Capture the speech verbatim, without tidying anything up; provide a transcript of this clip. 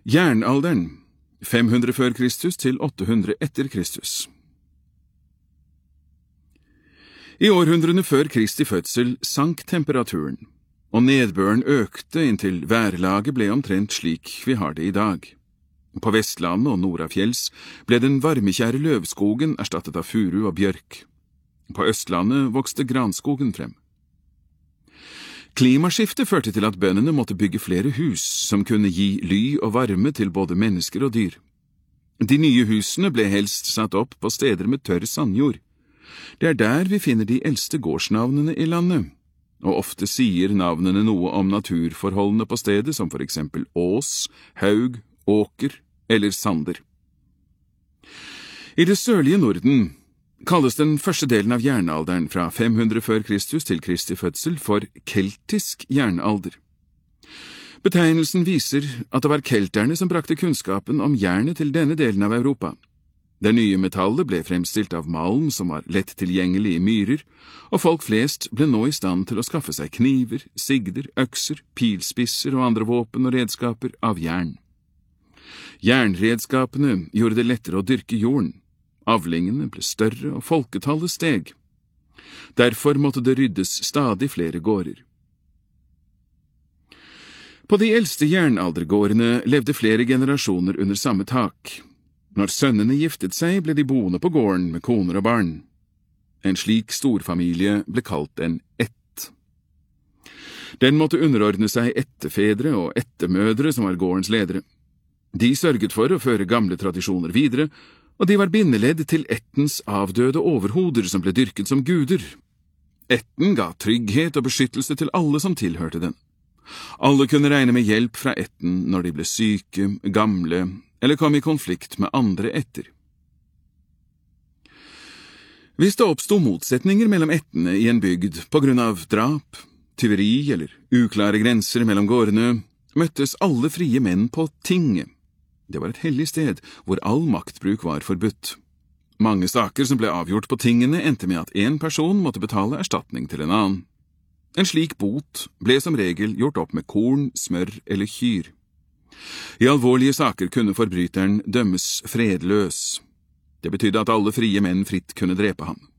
Jernalderen, fem hundre før Kristus til åtte hundre etter Kristus. I århundrene før Kristi fødsel sank temperaturen, og nedbøren økte inntil værlaget ble omtrent slik vi har det i dag. På Vestlandet og nordafjells ble den varmekjære løvskogen erstattet av furu og bjørk. På Østlandet vokste granskogen frem. Klimaskiftet førte til at bøndene måtte bygge flere hus som kunne gi ly og varme til både mennesker og dyr. De nye husene ble helst satt opp på steder med tørr sandjord. Det er der vi finner de eldste gårdsnavnene i landet, og ofte sier navnene noe om naturforholdene på stedet, som for eksempel ås, haug, åker eller sander. I det sørlige Norden kalles den første delen av jernalderen fra fem hundre før Kristus til Kristi fødsel for keltisk jernalder. Betegnelsen viser at det var kelterne som brakte kunnskapen om jernet til denne delen av Europa. Det nye metallet ble fremstilt av malm som var lett tilgjengelig i myrer, og folk flest ble nå i stand til å skaffe seg kniver, sigder, økser, pilspisser og andre våpen og redskaper av jern. Jernredskapene gjorde det lettere å dyrke jorden. Avlingene ble større og folketallet steg. Derfor måtte det ryddes stadig flere gårder. På de eldste jernaldergårdene levde flere generasjoner under samme tak. Når sønnene giftet seg, ble de boende på gården med koner og barn. En slik storfamilie ble kalt en ett. Den måtte underordne seg ettefedre og ettemødre som var gårdens ledere. De sørget for å føre gamle tradisjoner videre, og de var bindeledd til ættens avdøde overhoder som ble dyrket som guder. Ætten ga trygghet og beskyttelse til alle som tilhørte den. Alle kunne regne med hjelp fra ætten når de ble syke, gamle eller kom i konflikt med andre ætter. Hvis det oppstod motsetninger mellom ættene i en bygd på grunn av drap, tyveri eller uklare grenser mellom gårdene, møttes alle frie menn på tinget. Det var et hellig sted hvor all maktbruk var forbudt. Mange saker som ble avgjort på tingene endte med at en person måtte betale erstatning til en annen. En slik bot ble som regel gjort opp med korn, smør eller kyr. I alvorlige saker kunne forbryteren dømmes fredløs. Det betydde at alle frie menn fritt kunne drepe ham.